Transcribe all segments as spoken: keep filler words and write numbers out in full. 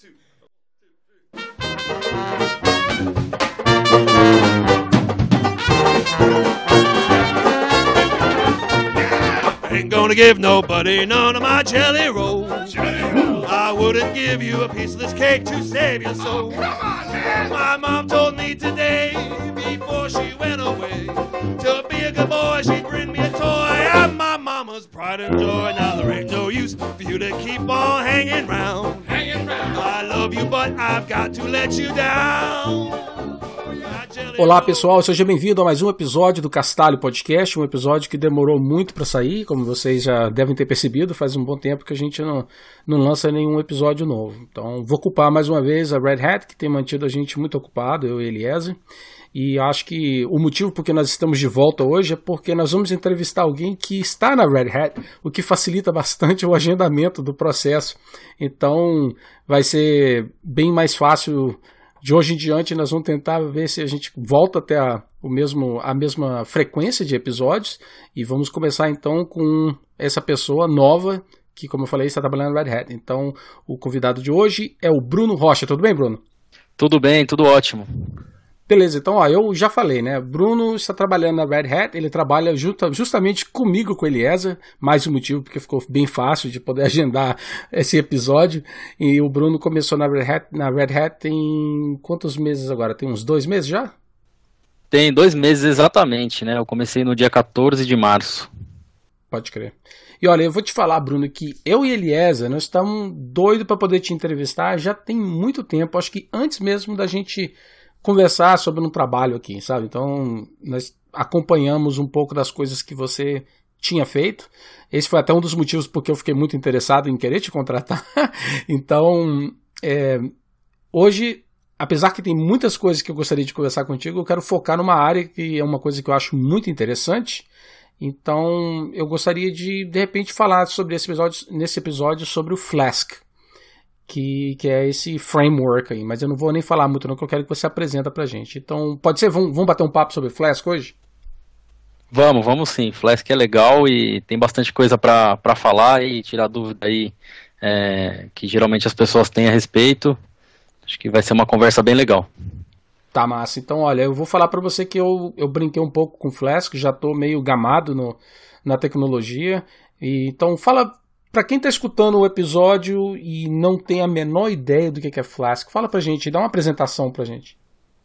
Ain't gonna give nobody none of my jelly rolls. I wouldn't give you a piece of this cake to save your soul. My mom told me today, before she went away, to be a good boy, she'd bring me a toy. I'm my mama's pride and joy. Now there ain't no use for you to keep on hanging round. Hanging round. I love you, but I've got to let you down. Olá pessoal, seja bem-vindo a mais um episódio do Castalho Podcast, um episódio que demorou muito para sair, como vocês já devem ter percebido, faz um bom tempo que a gente não, não lança nenhum episódio novo. Então vou culpar mais uma vez a Red Hat, que tem mantido a gente muito ocupado, eu e Eliezer, e acho que o motivo por que nós estamos de volta hoje é porque nós vamos entrevistar alguém que está na Red Hat, o que facilita bastante o agendamento do processo. Então vai ser bem mais fácil. De hoje em diante nós vamos tentar ver se a gente volta até a, o mesmo, a mesma frequência de episódios e vamos começar então com essa pessoa nova que, como eu falei, está trabalhando na Red Hat. Então o convidado de hoje é o Bruno Rocha. Tudo bem, Bruno? Tudo bem, tudo ótimo. Beleza, então ó, eu já falei, né? Bruno está trabalhando na Red Hat, ele trabalha justa, justamente comigo, com o Eliezer, mais um motivo porque ficou bem fácil de poder agendar esse episódio. E o Bruno começou na Red Hat, na Red Hat tem quantos meses agora? Tem uns dois meses já? Tem dois meses exatamente, né? Eu comecei no dia quatorze de março. Pode crer. E olha, eu vou te falar, Bruno, que eu e Eliezer, nós estamos doidos para poder te entrevistar já tem muito tempo, acho que antes mesmo da gente conversar sobre um trabalho aqui, sabe? Então, nós acompanhamos um pouco das coisas que você tinha feito. Esse foi até um dos motivos porque eu fiquei muito interessado em querer te contratar. Então, é, hoje, apesar que tem muitas coisas que eu gostaria de conversar contigo, eu quero focar numa área que é uma coisa que eu acho muito interessante. Então, eu gostaria de, de repente, falar sobre esse episódio, nesse episódio sobre o Flask. Que, que é esse framework aí, mas eu não vou nem falar muito não, que eu quero que você apresenta pra gente. Então, pode ser, vamos, vamos bater um papo sobre Flask hoje? Vamos, vamos sim. Flask é legal e tem bastante coisa pra, pra falar e tirar dúvida aí é, que geralmente as pessoas têm a respeito. Acho que vai ser uma conversa bem legal. Tá massa. Então, olha, eu vou falar pra você que eu, eu brinquei um pouco com Flask, já tô meio gamado no, na tecnologia. E, então, fala. Para quem está escutando o episódio e não tem a menor ideia do que é Flask, fala pra gente, dá uma apresentação pra gente.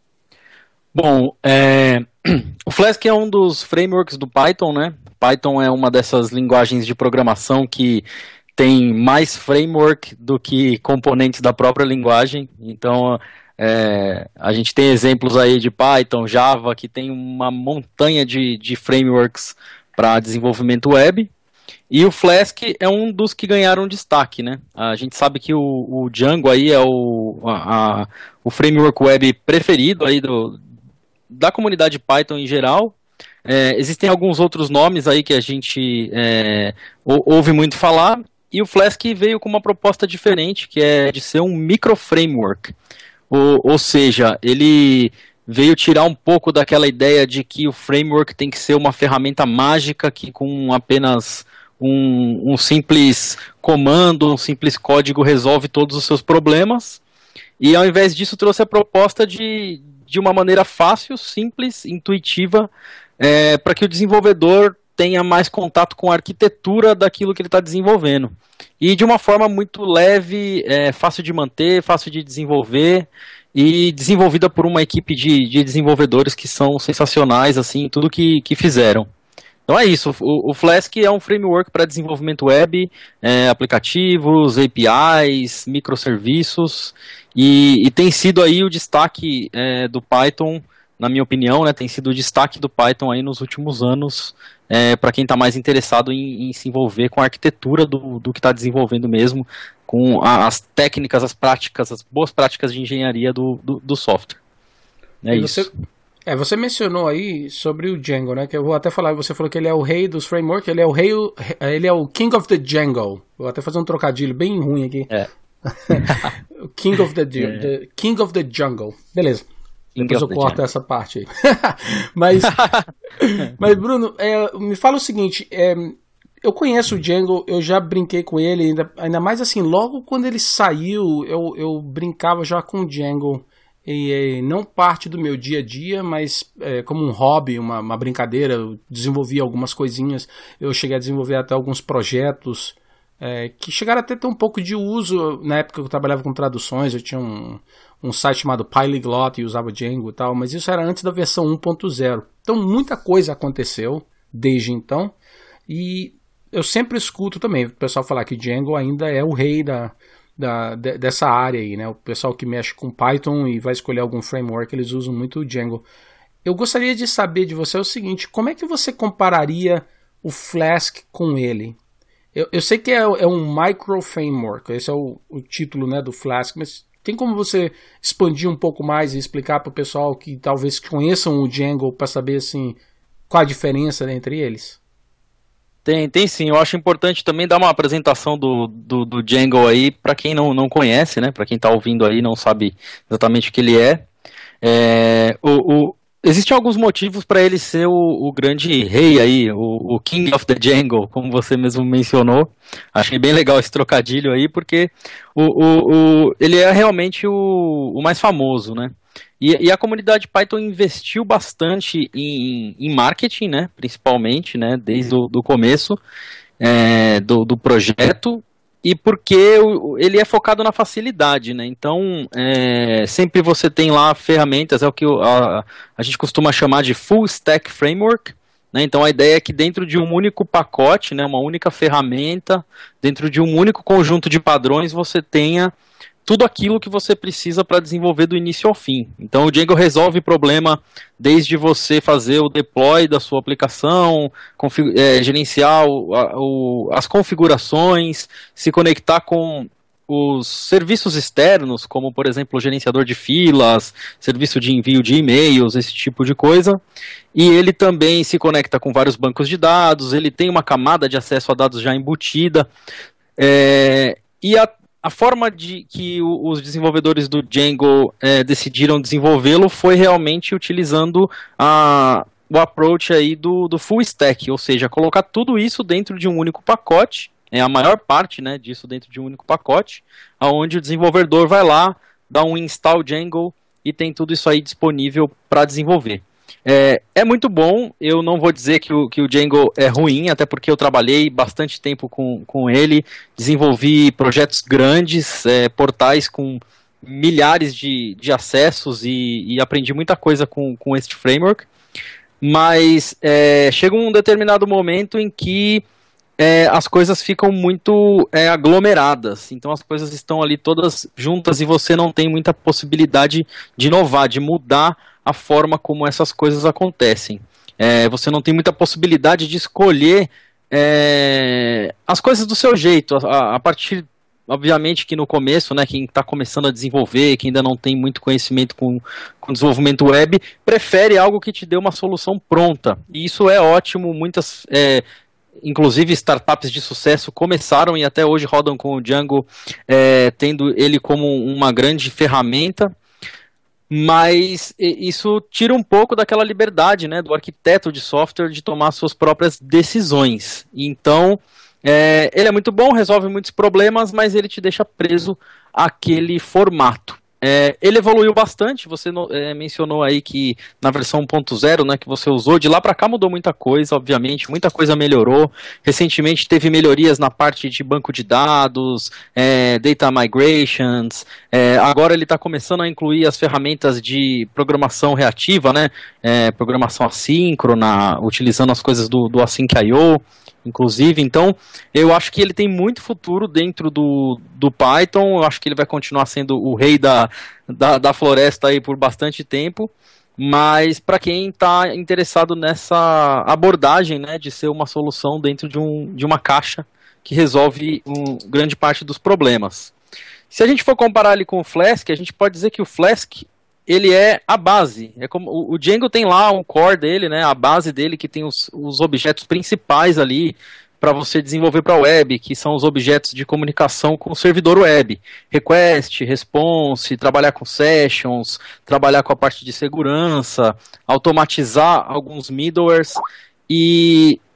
Bom, é... o Flask é um dos frameworks do Python, né? Python é uma dessas linguagens de programação que tem mais framework do que componentes da própria linguagem. Então, é... a gente tem exemplos aí de Python, Java, que tem uma montanha de, de frameworks para desenvolvimento web. E o Flask é um dos que ganharam destaque, né? A gente sabe que o, o Django aí é o, a, a, o framework web preferido aí do, da comunidade Python em geral. É, existem alguns outros nomes aí que a gente é, ouve muito falar. E o Flask veio com uma proposta diferente, que é de ser um micro-framework. Ou, ou seja, ele veio tirar um pouco daquela ideia de que o framework tem que ser uma ferramenta mágica que com apenas Um, um simples comando, um simples código resolve todos os seus problemas, e ao invés disso trouxe a proposta de, de uma maneira fácil, simples, intuitiva, é, para que o desenvolvedor tenha mais contato com a arquitetura daquilo que ele está desenvolvendo, e de uma forma muito leve, é, fácil de manter, fácil de desenvolver, e desenvolvida por uma equipe de, de desenvolvedores que são sensacionais, assim, tudo que, que fizeram. Então é isso, o, o Flask é um framework para desenvolvimento web, é, aplicativos, A P Is, microserviços, e, e tem sido aí o destaque é, do Python, na minha opinião, né, tem sido o destaque do Python aí nos últimos anos, é, para quem está mais interessado em, em se envolver com a arquitetura do, do que está desenvolvendo mesmo, com a, as técnicas, as práticas, as boas práticas de engenharia do, do, do software. É e isso. Você... É, você mencionou aí sobre o Django, né? Que eu vou até falar, você falou que ele é o rei dos frameworks, ele é o rei, ele é o King of the Django. Vou até fazer um trocadilho bem ruim aqui. É. King of the, é. the King of the Jungle. Beleza. King Depois eu corto jungle. Essa parte aí. mas, mas, Bruno, é, me fala o seguinte, é, eu conheço o Django, eu já brinquei com ele, ainda, ainda mais assim, logo quando ele saiu, eu, eu brincava já com o Django. E, e não parte do meu dia a dia, mas é, como um hobby, uma, uma brincadeira, eu desenvolvi algumas coisinhas, eu cheguei a desenvolver até alguns projetos é, que chegaram até a ter um pouco de uso. Na época que eu trabalhava com traduções, eu tinha um, um site chamado Polyglot e usava Django e tal, mas isso era antes da versão um ponto zero. Então muita coisa aconteceu desde então, e eu sempre escuto também o pessoal falar que Django ainda é o rei da... Da, de, dessa área aí, né? O pessoal que mexe com Python e vai escolher algum framework, eles usam muito o Django. Eu gostaria de saber de você o seguinte, como é que você compararia o Flask com ele? Eu, eu sei que é, é um micro framework, esse é o, o título, né, do Flask, mas tem como você expandir um pouco mais e explicar para o pessoal que talvez conheçam o Django para saber assim, qual a diferença entre eles? Tem, tem sim, eu acho importante também dar uma apresentação do, do, do Django aí, para quem não, não conhece, né, para quem está ouvindo aí não sabe exatamente o que ele é. é o, o, existem alguns motivos para ele ser o, o grande rei aí, o, o King of the Django, como você mesmo mencionou. Achei bem legal esse trocadilho aí, porque o, o, o, ele é realmente o, o mais famoso, né. E, e a comunidade Python investiu bastante em, em marketing, né, principalmente, né, desde o do começo é, do, do projeto, e porque o, ele é focado na facilidade, né, então é, sempre você tem lá ferramentas, é o que a, a gente costuma chamar de Full Stack Framework, né, então a ideia é que dentro de um único pacote, né, uma única ferramenta, dentro de um único conjunto de padrões, você tenha tudo aquilo que você precisa para desenvolver do início ao fim. Então o Django resolve problema desde você fazer o deploy da sua aplicação, é, gerenciar o, a, o, as configurações, se conectar com os serviços externos, como por exemplo o gerenciador de filas, serviço de envio de e-mails, esse tipo de coisa. E ele também se conecta com vários bancos de dados, ele tem uma camada de acesso a dados já embutida. É, e a A forma de que os desenvolvedores do Django é, decidiram desenvolvê-lo foi realmente utilizando a, o approach aí do, do full stack, ou seja, colocar tudo isso dentro de um único pacote, é a maior parte, né, disso dentro de um único pacote, onde o desenvolvedor vai lá, dá um install Django e tem tudo isso aí disponível para desenvolver. É, é muito bom, eu não vou dizer que o, que o Django é ruim, até porque eu trabalhei bastante tempo com, com ele, desenvolvi projetos grandes, é, portais com milhares de, de acessos e, e aprendi muita coisa com, com este framework, mas é, chega um determinado momento em que é, as coisas ficam muito é, aglomeradas, então as coisas estão ali todas juntas e você não tem muita possibilidade de inovar, de mudar a forma como essas coisas acontecem. É, você não tem muita possibilidade de escolher é, as coisas do seu jeito, a, a partir, obviamente que no começo, né, quem está começando a desenvolver, quem ainda não tem muito conhecimento com, com desenvolvimento web, prefere algo que te dê uma solução pronta, e isso é ótimo, muitas, é, inclusive startups de sucesso começaram e até hoje rodam com o Django, é, tendo ele como uma grande ferramenta. Mas isso tira um pouco daquela liberdade, né, do arquiteto de software de tomar suas próprias decisões. Então, é, ele é muito bom, resolve muitos problemas, mas ele te deixa preso àquele formato. É, ele evoluiu bastante, você no, é, mencionou aí que na versão um ponto zero, né, que você usou, de lá para cá mudou muita coisa, obviamente, muita coisa melhorou. Recentemente teve melhorias na parte de banco de dados, é, data migrations, é, agora ele está começando a incluir as ferramentas de programação reativa, né, é, programação assíncrona, utilizando as coisas do, do Async I O, inclusive. Então eu acho que ele tem muito futuro dentro do, do Python, eu acho que ele vai continuar sendo o rei da, da, da floresta aí por bastante tempo, mas para quem está interessado nessa abordagem, né, de ser uma solução dentro de, um, de uma caixa que resolve um, grande parte dos problemas. Se a gente for comparar ele com o Flask, a gente pode dizer que o Flask ele é a base, é como, o, o Django tem lá um core dele, né, a base dele que tem os, os objetos principais ali para você desenvolver para a web, que são os objetos de comunicação com o servidor web, request, response, trabalhar com sessions, trabalhar com a parte de segurança, automatizar alguns middlewares, e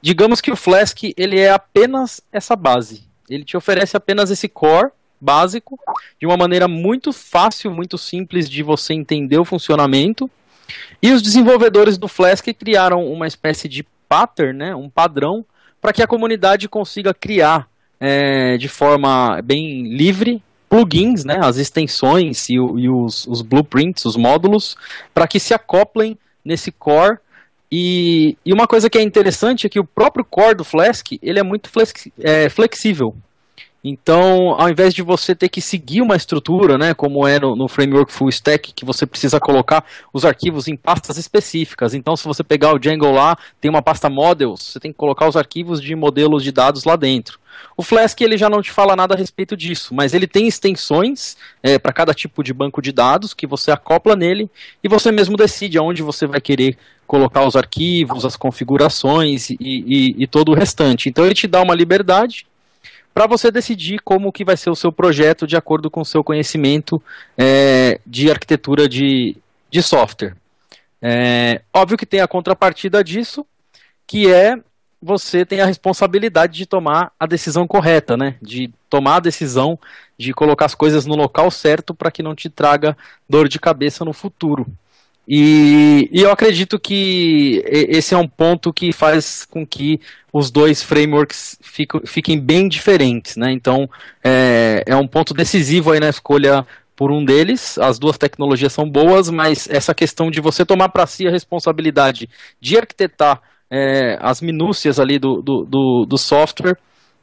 digamos que o Flask ele é apenas essa base. Ele te oferece apenas esse core básico, de uma maneira muito fácil, muito simples de você entender o funcionamento. E os desenvolvedores do Flask criaram uma espécie de pattern, né, um padrão, para que a comunidade consiga criar é, de forma bem livre plugins, né, as extensões e, e os, os blueprints, os módulos, para que se acoplem nesse core. E, e uma coisa que é interessante é que o próprio core do Flask ele é muito flexi- é, flexível. Então, ao invés de você ter que seguir uma estrutura, né, como é no, no framework Full Stack, que você precisa colocar os arquivos em pastas específicas. Então, se você pegar o Django lá, tem uma pasta models, você tem que colocar os arquivos de modelos de dados lá dentro. O Flask ele já não te fala nada a respeito disso, mas ele tem extensões é, para cada tipo de banco de dados que você acopla nele e você mesmo decide aonde você vai querer colocar os arquivos, as configurações e, e, e todo o restante. Então, ele te dá uma liberdade para você decidir como que vai ser o seu projeto de acordo com o seu conhecimento é, de arquitetura de, de software. É, óbvio que tem a contrapartida disso, que é você tem a responsabilidade de tomar a decisão correta, né? De tomar a decisão de colocar as coisas no local certo para que não te traga dor de cabeça no futuro. E, e eu acredito que esse é um ponto que faz com que os dois frameworks fico, fiquem bem diferentes, né? Então é, é um ponto decisivo aí na escolha por um deles. As duas tecnologias são boas, mas essa questão de você tomar para si a responsabilidade de arquitetar é, as minúcias ali do, do, do, do software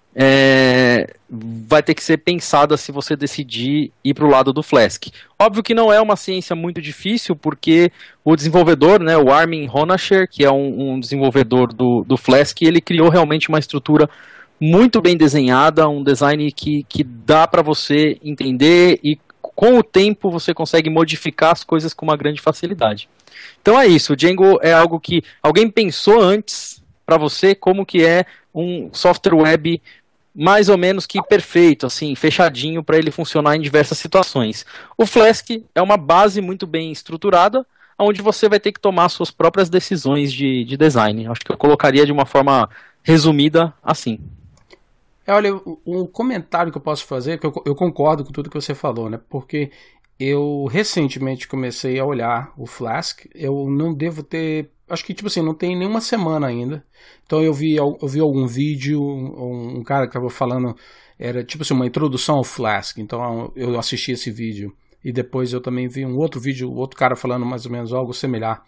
É, vai ter que ser pensada se você decidir ir para o lado do Flask. Óbvio que não é uma ciência muito difícil, porque o desenvolvedor, né, o Armin Honasher, que é um, um desenvolvedor do, do Flask, ele criou realmente uma estrutura muito bem desenhada, um design que, que dá para você entender e com o tempo você consegue modificar as coisas com uma grande facilidade. Então é isso, o Django é algo que alguém pensou antes para você como que é um software web mais ou menos que perfeito, assim, fechadinho para ele funcionar em diversas situações. O Flask é uma base muito bem estruturada, onde você vai ter que tomar suas próprias decisões de, de design. Acho que eu colocaria de uma forma resumida assim. É, olha, um comentário que eu posso fazer, que eu, eu concordo com tudo que você falou, né? Porque eu recentemente comecei a olhar o Flask, eu não devo ter, acho que tipo assim, não tem nenhuma semana ainda. Então eu vi, eu vi algum vídeo, um, um cara que estava falando, era tipo assim, uma introdução ao Flask, então eu assisti esse vídeo. E depois eu também vi um outro vídeo, outro cara falando mais ou menos algo similar.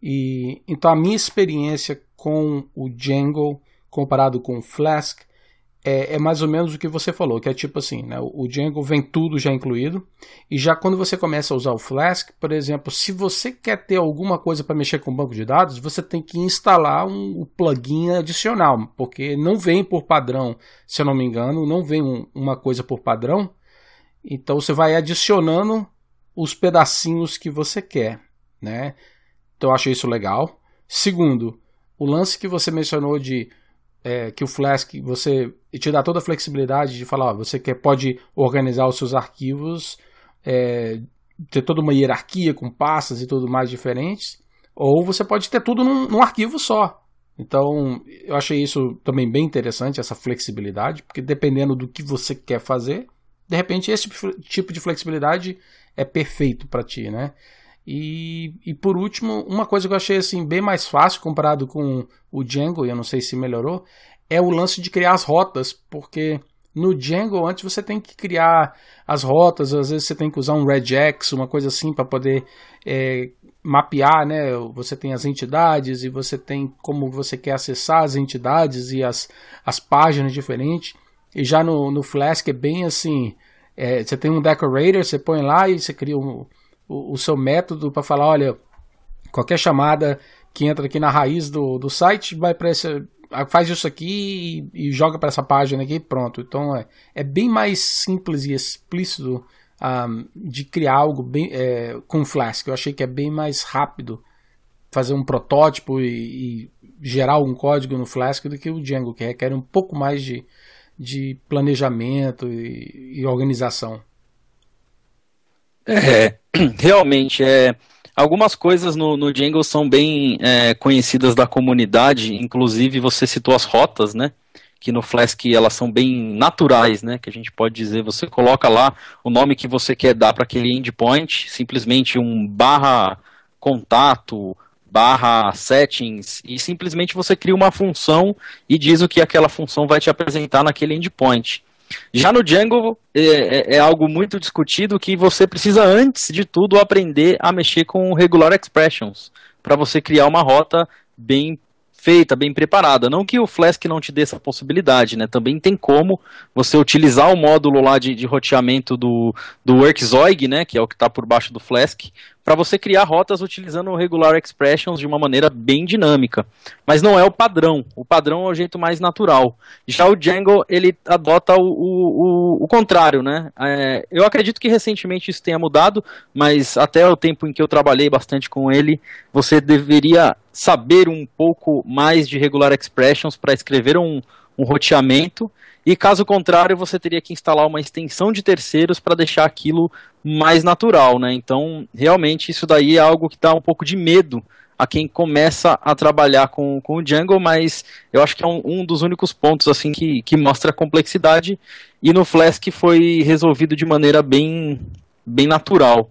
E, então a minha experiência com o Django comparado com o Flask é, é mais ou menos o que você falou, que é tipo assim, né? O Django vem tudo já incluído, e já quando você começa a usar o Flask, por exemplo, se você quer ter alguma coisa para mexer com o banco de dados, você tem que instalar um, um plugin adicional, porque não vem por padrão, se eu não me engano, não vem um, uma coisa por padrão, então você vai adicionando os pedacinhos que você quer, né? Então eu acho isso legal. Segundo, o lance que você mencionou de É, que o Flask você te dá toda a flexibilidade de falar, ó, você quer, pode organizar os seus arquivos, é, ter toda uma hierarquia com pastas e tudo mais diferentes, ou você pode ter tudo num, num arquivo só. Então eu achei isso também bem interessante, essa flexibilidade, porque dependendo do que você quer fazer, de repente esse tipo de flexibilidade é perfeito para ti, né? E, e por último, uma coisa que eu achei assim, bem mais fácil comparado com o Django, e eu não sei se melhorou, é o lance de criar as rotas, porque no Django antes você tem que criar as rotas, às vezes você tem que usar um regex, uma coisa assim para poder é, mapear, né? Você tem as entidades e você tem como você quer acessar as entidades e as, as páginas diferentes, e já no, no Flask é bem assim, é, você tem um decorator, você põe lá e você cria um o seu método para falar, olha, qualquer chamada que entra aqui na raiz do, do site vai para esse, faz isso aqui e, e joga para essa página aqui e pronto. Então é, é bem mais simples e explícito um, de criar algo bem, é, com Flask. Eu achei que é bem mais rápido fazer um protótipo e, e gerar um código no Flask do que o Django, que requer um pouco mais de, de planejamento e, e organização. É, realmente, é, Algumas coisas no, no Django são bem é, conhecidas da comunidade, inclusive você citou as rotas, né? Que no Flask elas são bem naturais, né? Que a gente pode dizer, você coloca lá o nome que você quer dar para aquele endpoint, simplesmente um barra contato, barra settings, e simplesmente você cria uma função e diz o que aquela função vai te apresentar naquele endpoint. Já no Django é, é algo muito discutido que você precisa, antes de tudo, aprender a mexer com regular expressions, para você criar uma rota bem feita, bem preparada. Não que o Flask não te dê essa possibilidade, né? Também tem como você utilizar o módulo lá de, de roteamento do, do Workzoig, né? Que é o que está por baixo do Flask, para você criar rotas utilizando o regular expressions de uma maneira bem dinâmica. Mas não é o padrão. O padrão é o jeito mais natural. Já o Django, ele adota o, o, o, o contrário, né? É, eu acredito que recentemente isso tenha mudado, mas até o tempo em que eu trabalhei bastante com ele, você deveria saber um pouco mais de regular expressions para escrever um, um roteamento, e caso contrário você teria que instalar uma extensão de terceiros para deixar aquilo mais natural, né? Então realmente isso daí é algo que dá um pouco de medo a quem começa a trabalhar com, com o Django, mas eu acho que é um, um dos únicos pontos assim que, que mostra a complexidade, e no Flask foi resolvido de maneira bem, bem natural.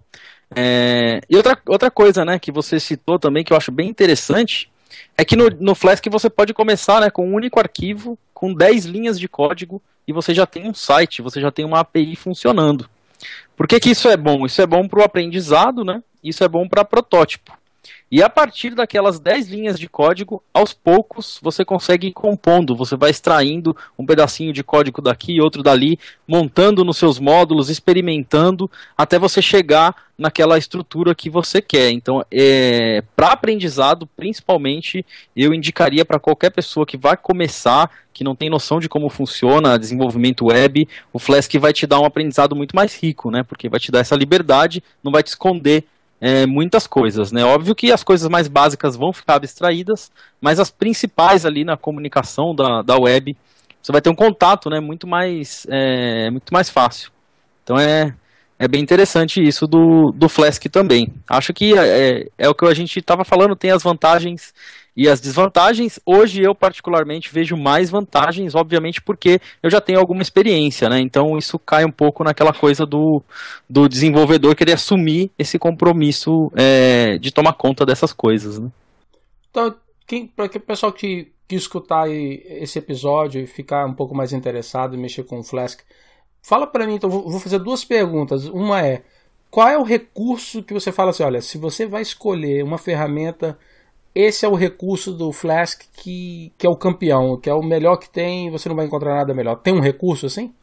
É, e outra, outra coisa, né, que você citou também, que eu acho bem interessante, é que no, no Flask você pode começar, né, com um único arquivo, com dez linhas de código, e você já tem um site, você já tem uma A P I funcionando. Por que que isso é bom? Isso é bom para o aprendizado, né? Isso é bom para protótipo. E a partir daquelas dez linhas de código, aos poucos você consegue ir compondo, você vai extraindo um pedacinho de código daqui, outro dali, montando nos seus módulos, experimentando, até você chegar naquela estrutura que você quer. Então, é, para aprendizado, principalmente, eu indicaria para qualquer pessoa que vai começar, que não tem noção de como funciona desenvolvimento web, o Flask vai te dar um aprendizado muito mais rico, né? Porque vai te dar essa liberdade, não vai te esconder É, muitas coisas, né? Óbvio que as coisas mais básicas vão ficar abstraídas, mas as principais ali na comunicação da, da web, você vai ter um contato, né, muito mais, é, muito mais fácil. Então é, é bem interessante isso do, do Flask também. Acho que é, é o que a gente estava falando, tem as vantagens e as desvantagens. Hoje eu particularmente vejo mais vantagens, obviamente porque eu já tenho alguma experiência, né? Então isso cai um pouco naquela coisa do, do desenvolvedor querer assumir esse compromisso é, de tomar conta dessas coisas, né? Então, para o pessoal que, que escutar esse episódio e ficar um pouco mais interessado em mexer com o Flask, fala para mim, então vou, vou fazer duas perguntas. Uma é, qual é o recurso que você fala assim, olha, se você vai escolher uma ferramenta, esse é o recurso do Flask que, que é o campeão, que é o melhor que tem, você não vai encontrar nada melhor. Tem um recurso assim?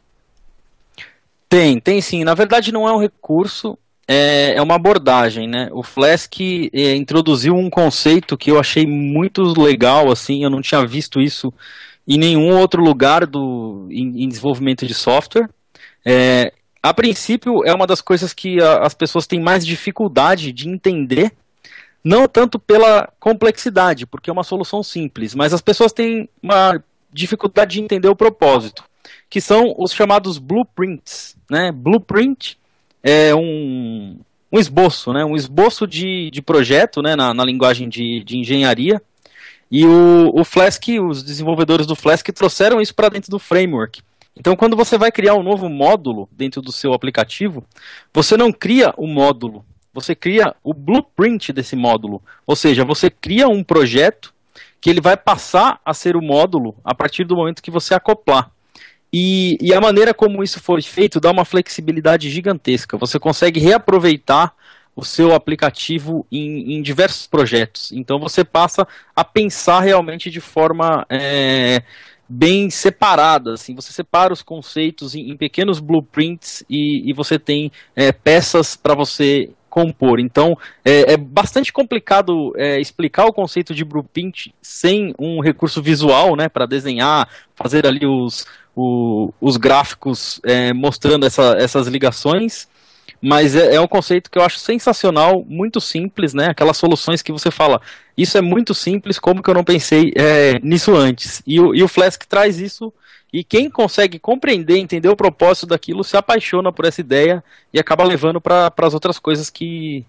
Tem, tem sim. Na verdade não é um recurso, é, é uma abordagem, né? O Flask é, introduziu um conceito que eu achei muito legal, assim, eu não tinha visto isso em nenhum outro lugar do, em, em desenvolvimento de software. É, a princípio é uma das coisas que a, as pessoas têm mais dificuldade de entender, não tanto pela complexidade, porque é uma solução simples, mas as pessoas têm uma dificuldade de entender o propósito, que são os chamados blueprints, né? Blueprint é um, um esboço, né? Um esboço de, de projeto, né? na, na linguagem de, de engenharia, e o, o Flask, os desenvolvedores do Flask trouxeram isso para dentro do framework. Então, quando você vai criar um novo módulo dentro do seu aplicativo, você não cria o módulo, você cria o blueprint desse módulo, ou seja, você cria um projeto que ele vai passar a ser o módulo a partir do momento que você acoplar. E, e a maneira como isso foi feito dá uma flexibilidade gigantesca. Você consegue reaproveitar o seu aplicativo em, em diversos projetos. Então você passa a pensar realmente de forma é, bem separada. Assim. Você separa os conceitos em, em pequenos blueprints e, e você tem é, peças para você compor. Então, é, é bastante complicado é, explicar o conceito de blueprint sem um recurso visual, né, para desenhar, fazer ali os, o, os gráficos é, mostrando essa, essas ligações, mas é, é um conceito que eu acho sensacional, muito simples, né, aquelas soluções que você fala, isso é muito simples, como que eu não pensei é, nisso antes? E o, e o Flask traz isso. E quem consegue compreender, entender o propósito daquilo, se apaixona por essa ideia e acaba levando para as outras coisas que,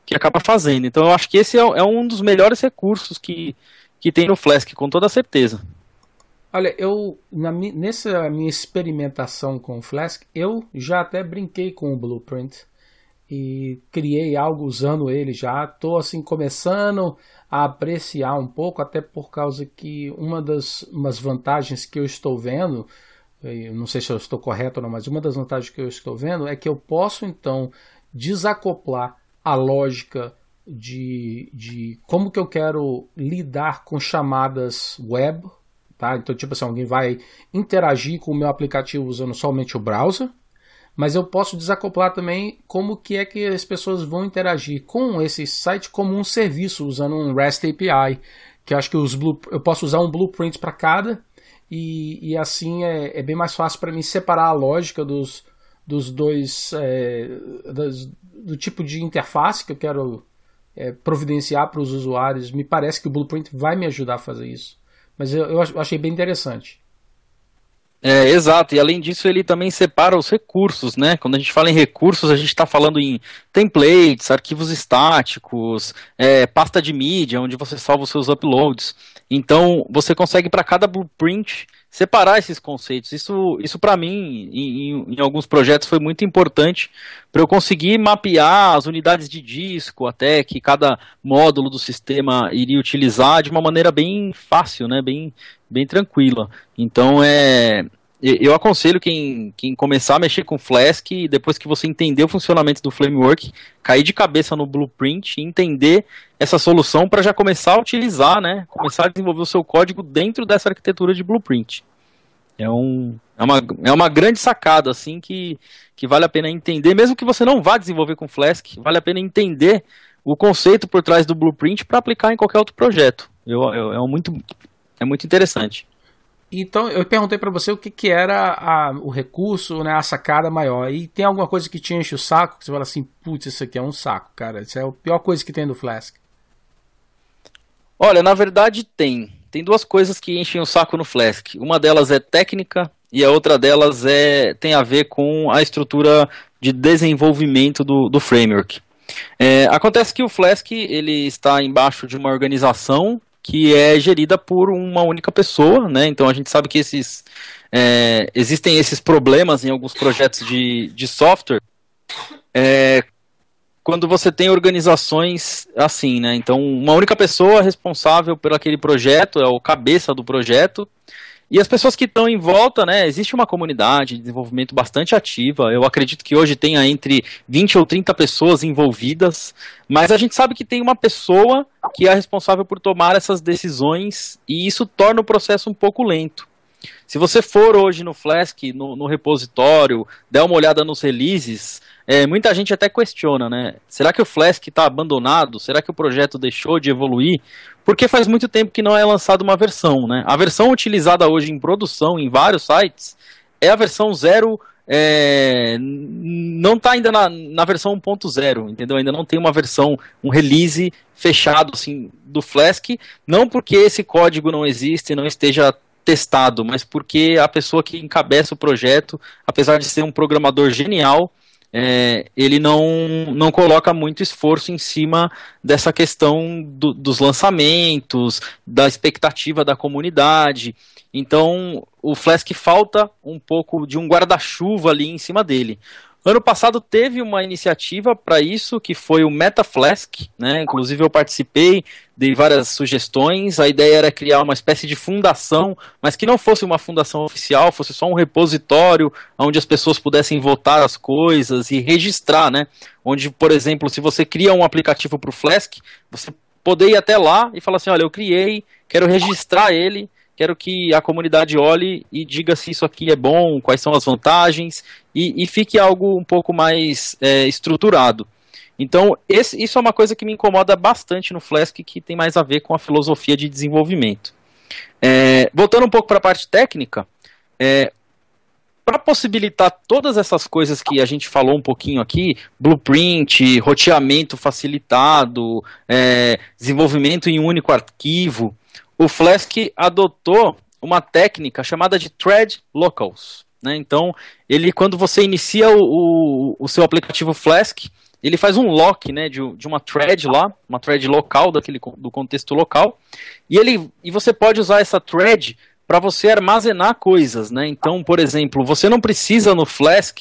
que acaba fazendo. Então eu acho que esse é, é um dos melhores recursos que, que tem no Flask, com toda certeza. Olha, eu na, nessa minha experimentação com o Flask, eu já até brinquei com o Blueprint e criei algo usando ele já. Estou assim começando a apreciar um pouco, até por causa que uma das umas vantagens que eu estou vendo, eu não sei se eu estou correto ou não, mas uma das vantagens que eu estou vendo é que eu posso então desacoplar a lógica de, de como que eu quero lidar com chamadas web, tá? Então, tipo assim, alguém vai interagir com o meu aplicativo usando somente o browser, mas eu posso desacoplar também como que é que as pessoas vão interagir com esse site como um serviço, usando um REST A P I, que eu acho que os blue, eu posso usar um blueprint para cada, e, e assim é, é bem mais fácil para mim separar a lógica dos, dos dois, é, das, do tipo de interface que eu quero é, providenciar para os usuários. Me parece que o Blueprint vai me ajudar a fazer isso, mas eu, eu achei bem interessante. É, exato, e além disso ele também separa os recursos, né? Quando a gente fala em recursos, a gente está falando em templates, arquivos estáticos, é, pasta de mídia, onde você salva os seus uploads. Então, você consegue para cada blueprint separar esses conceitos. Isso, isso para mim, em, em, em alguns projetos, foi muito importante para eu conseguir mapear as unidades de disco, até que cada módulo do sistema iria utilizar de uma maneira bem fácil, né? Bem, bem tranquila. Então, é... eu aconselho quem, quem começar a mexer com Flask, depois que você entender o funcionamento do framework, cair de cabeça no Blueprint e entender essa solução para já começar a utilizar, né? Começar a desenvolver o seu código dentro dessa arquitetura de Blueprint. É, um, é, uma, é uma grande sacada, assim, que, que vale a pena entender, mesmo que você não vá desenvolver com Flask, vale a pena entender o conceito por trás do Blueprint para aplicar em qualquer outro projeto. Eu, eu, é, um muito, é muito interessante. Então, eu perguntei para você o que, que era a, o recurso, né, a sacada maior. E tem alguma coisa que te enche o saco, que você fala assim, putz, isso aqui é um saco, cara. Isso é a pior coisa que tem do Flask. Olha, na verdade tem. Tem duas coisas que enchem o saco no Flask. Uma delas é técnica e a outra delas é, tem a ver com a estrutura de desenvolvimento do, do framework. É, acontece que o Flask ele está embaixo de uma organização que é gerida por uma única pessoa, né? Então a gente sabe que esses, é, existem esses problemas em alguns projetos de, de software, é, quando você tem organizações assim, né? Então uma única pessoa responsável por aquele projeto, é o cabeça do projeto, e as pessoas que estão em volta, né? Existe uma comunidade de desenvolvimento bastante ativa. Eu acredito que hoje tenha entre vinte ou trinta pessoas envolvidas, mas a gente sabe que tem uma pessoa que é responsável por tomar essas decisões, e isso torna o processo um pouco lento. Se você for hoje no Flask, no, no repositório, der uma olhada nos releases, é, muita gente até questiona, né? Será que o Flask está abandonado? Será que o projeto deixou de evoluir? Porque faz muito tempo que não é lançada uma versão, né? A versão utilizada hoje em produção em vários sites é a versão zero, é, não está ainda na, na versão um ponto zero, entendeu? Ainda não tem uma versão, um release fechado assim, do Flask, não porque esse código não existe e não esteja testado, mas porque a pessoa que encabeça o projeto, apesar de ser um programador genial, é, ele não, não coloca muito esforço em cima dessa questão do, dos lançamentos, da expectativa da comunidade. Então o Flask falta um pouco de um guarda-chuva ali em cima dele. Ano passado teve uma iniciativa para isso, que foi o MetaFlask, né? Inclusive eu participei, dei várias sugestões. A ideia era criar uma espécie de fundação, mas que não fosse uma fundação oficial, fosse só um repositório onde as pessoas pudessem votar as coisas e registrar, né? Onde, por exemplo, se você cria um aplicativo para o Flask, você poder ir até lá e falar assim, olha, eu criei, quero registrar ele, quero que a comunidade olhe e diga se isso aqui é bom, quais são as vantagens, e, e fique algo um pouco mais é, estruturado. Então, esse, isso é uma coisa que me incomoda bastante no Flask, que tem mais a ver com a filosofia de desenvolvimento. É, voltando um pouco para a parte técnica, é, para possibilitar todas essas coisas que a gente falou um pouquinho aqui, blueprint, roteamento facilitado, é, desenvolvimento em um único arquivo, o Flask adotou uma técnica chamada de thread locals, né? Então, ele, quando você inicia o, o, o seu aplicativo Flask, ele faz um lock, né, de, de uma thread lá, uma thread local daquele, do contexto local, e, ele, e você pode usar essa thread para você armazenar coisas, né? Então, por exemplo, você não precisa no Flask,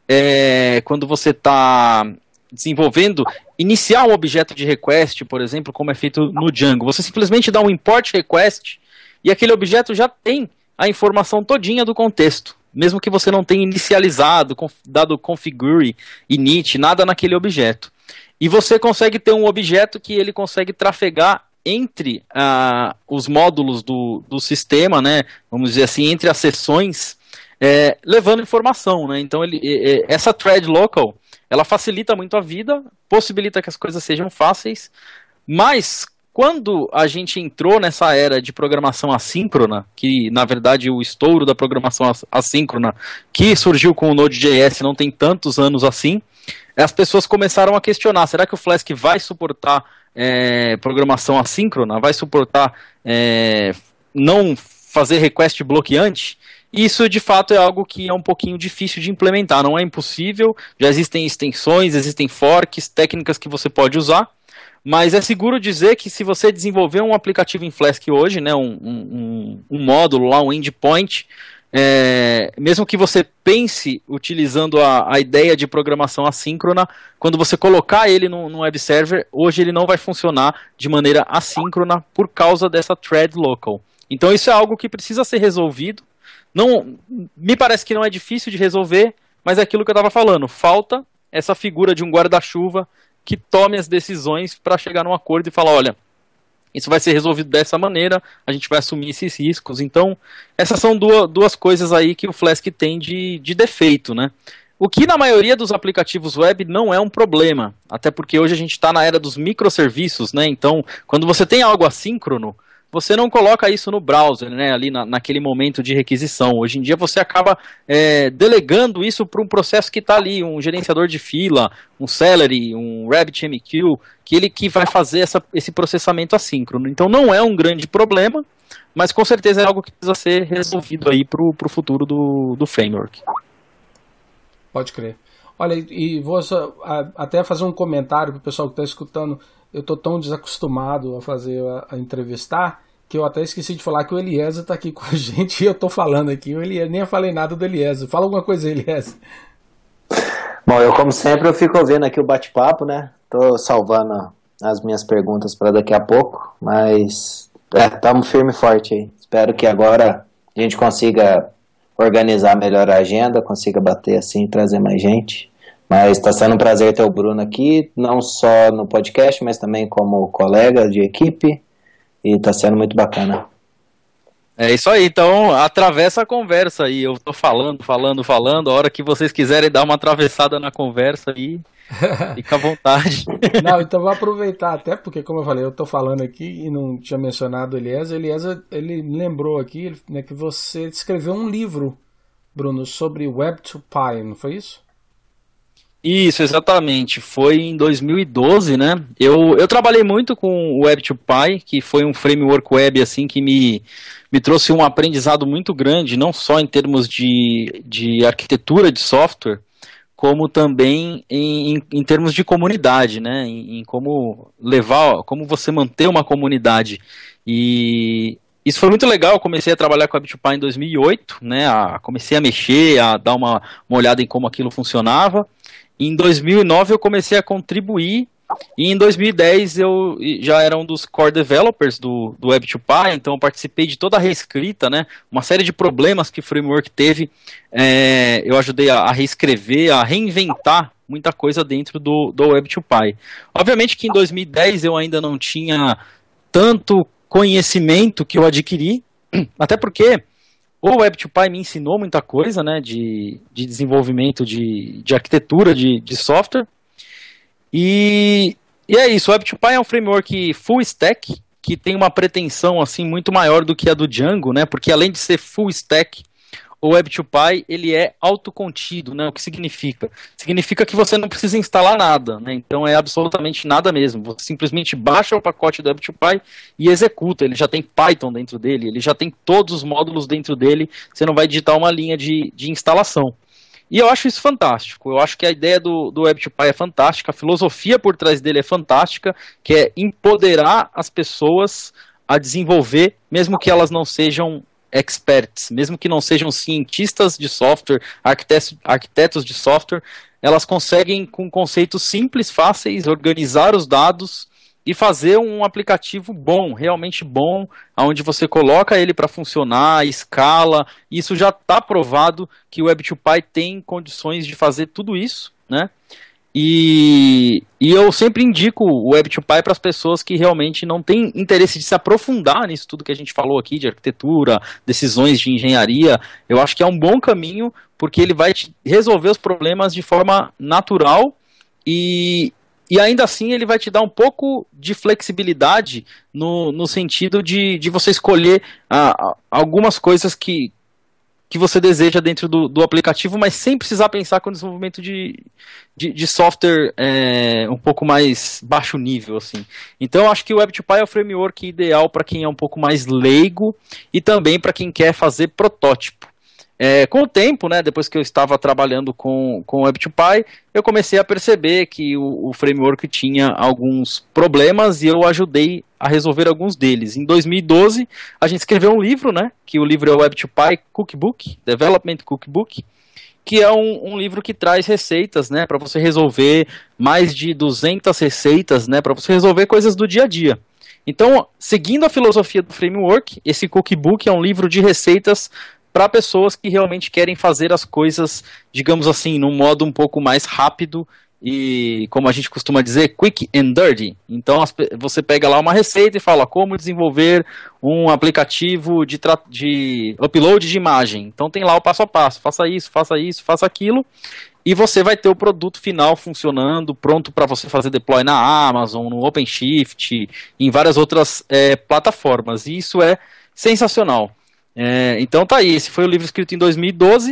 é, quando você está desenvolvendo, iniciar um objeto de request, por exemplo, como é feito no Django. Você simplesmente dá um import request e aquele objeto já tem a informação todinha do contexto, mesmo que você não tenha inicializado, dado configure, init, nada naquele objeto. E você consegue ter um objeto que ele consegue trafegar entre uh, os módulos do, do sistema, né, vamos dizer assim, entre as sessões, é, levando informação, né? Então ele, é, essa thread local, ela facilita muito a vida, possibilita que as coisas sejam fáceis, mas quando a gente entrou nessa era de programação assíncrona, que na verdade o estouro da programação assíncrona, que surgiu com o Node.js não tem tantos anos assim, as pessoas começaram a questionar, será que o Flask vai suportar é, programação assíncrona, vai suportar é, não fazer request bloqueante? Isso de fato é algo que é um pouquinho difícil de implementar, não é impossível, já existem extensões, existem forks, técnicas que você pode usar, mas é seguro dizer que se você desenvolver um aplicativo em Flask hoje, né, um, um, um módulo lá, um endpoint, é, mesmo que você pense utilizando a, a ideia de programação assíncrona, quando você colocar ele no, no web server, hoje ele não vai funcionar de maneira assíncrona por causa dessa thread local. Então isso é algo que precisa ser resolvido. Não, me parece que não é difícil de resolver, mas é aquilo que eu estava falando, falta essa figura de um guarda-chuva que tome as decisões para chegar num acordo e falar, olha, isso vai ser resolvido dessa maneira, a gente vai assumir esses riscos. Então, essas são duas, duas coisas aí que o Flask tem de, de defeito, né? O que na maioria dos aplicativos web não é um problema, até porque hoje a gente está na era dos microserviços, né? Então, quando você tem algo assíncrono, você não coloca isso no browser, né, ali na, naquele momento de requisição. Hoje em dia você acaba é, delegando isso para um processo que está ali, um gerenciador de fila, um Celery, um RabbitMQ, que ele que vai fazer essa, esse processamento assíncrono. Então não é um grande problema, mas com certeza é algo que precisa ser resolvido aí para o futuro do, do framework. Pode crer. Olha, e vou só, a, até fazer um comentário para o pessoal que está escutando. Eu estou tão desacostumado a fazer a, a entrevistar que eu até esqueci de falar que o Eliezer está aqui com a gente e eu estou falando aqui. O Eliezer, nem falei nada do Eliezer. Fala alguma coisa, Eliezer. Bom, eu como sempre eu fico ouvindo aqui o bate-papo, né? Estou salvando as minhas perguntas para daqui a pouco, mas estamos é, firme e forte aí. Espero que agora a gente consiga organizar melhor a agenda, consiga bater assim e trazer mais gente. Mas está sendo um prazer ter o Bruno aqui, não só no podcast, mas também como colega de equipe, e está sendo muito bacana. É isso aí, então atravessa a conversa aí, eu tô falando, falando, falando, a hora que vocês quiserem dar uma atravessada na conversa aí, fica à vontade. Não, então vou aproveitar até, porque como eu falei, eu tô falando aqui e não tinha mencionado o Eliezer, Eliezer, ele lembrou aqui, né, que você escreveu um livro, Bruno, sobre Web to Py, não foi isso? Isso, exatamente. Foi em dois mil e doze, né? Eu, eu trabalhei muito com o Web to Py, que foi um framework web assim que me, me trouxe um aprendizado muito grande, não só em termos de, de arquitetura de software, como também em, em, em termos de comunidade, né? Em, em como levar, como você manter uma comunidade. E isso foi muito legal. Eu comecei a trabalhar com o Web to Py em dois mil e oito, né? A, comecei a mexer, a dar uma, uma olhada em como aquilo funcionava. Em dois mil e nove eu comecei a contribuir e em dois mil e dez eu já era um dos core developers do, do Web to Py, então eu participei de toda a reescrita, né? Uma série de problemas que o framework teve, é, eu ajudei a, a reescrever, a reinventar muita coisa dentro do, do Web to Py. Obviamente que em dois mil e dez eu ainda não tinha tanto conhecimento que eu adquiri, até porque o Web to Py me ensinou muita coisa, né, de, de desenvolvimento de, de arquitetura de, de software. E, e é isso, o Web to Py é um framework full stack, que tem uma pretensão assim, muito maior do que a do Django, né, porque além de ser full stack, o Web to Py ele é autocontido, né, o que significa? Significa que você não precisa instalar nada, né, então é absolutamente nada mesmo, você simplesmente baixa o pacote do Web to Py e executa, ele já tem Python dentro dele, ele já tem todos os módulos dentro dele, você não vai digitar uma linha de, de instalação. E eu acho isso fantástico. Eu acho que a ideia do, do Web to Py é fantástica, a filosofia por trás dele é fantástica, que é empoderar as pessoas a desenvolver, mesmo que elas não sejam experts, mesmo que não sejam cientistas de software, arquitetos, arquitetos de software, elas conseguem, com conceitos simples, fáceis, organizar os dados e fazer um aplicativo bom, realmente bom, onde você coloca ele para funcionar, escala. Isso já está provado que o Web to Py tem condições de fazer tudo isso, né? E, e eu sempre indico o Web to Py para as pessoas que realmente não têm interesse de se aprofundar nisso tudo que a gente falou aqui, de arquitetura, decisões de engenharia. Eu acho que é um bom caminho, porque ele vai te resolver os problemas de forma natural e, e ainda assim ele vai te dar um pouco de flexibilidade no, no sentido de, de você escolher ah, algumas coisas que, que você deseja dentro do, do aplicativo, mas sem precisar pensar com o desenvolvimento de, de, de software é, um pouco mais baixo nível, assim. Então eu acho que o Web to Py é o framework ideal para quem é um pouco mais leigo e também para quem quer fazer protótipo. É, com o tempo, né, depois que eu estava trabalhando com, com o Web to Py, eu comecei a perceber que o, o framework tinha alguns problemas e eu ajudei a resolver alguns deles. Em dois mil e doze, a gente escreveu um livro, né, que o livro é o Web to Py Cookbook, Development Cookbook, que é um, um livro que traz receitas, né, para você resolver mais de duzentas receitas, né, para você resolver coisas do dia a dia. Então, seguindo a filosofia do framework, esse cookbook é um livro de receitas para pessoas que realmente querem fazer as coisas, digamos assim, num modo um pouco mais rápido e, como a gente costuma dizer, quick and dirty. Então as, você pega lá uma receita e fala como desenvolver um aplicativo de, de upload de imagem. Então tem lá o passo a passo, faça isso, faça isso, faça aquilo, e você vai ter o produto final funcionando, pronto para você fazer deploy na Amazon, no OpenShift, em várias outras é, plataformas. E isso é sensacional. É, então tá aí, esse foi o livro escrito em dois mil e doze,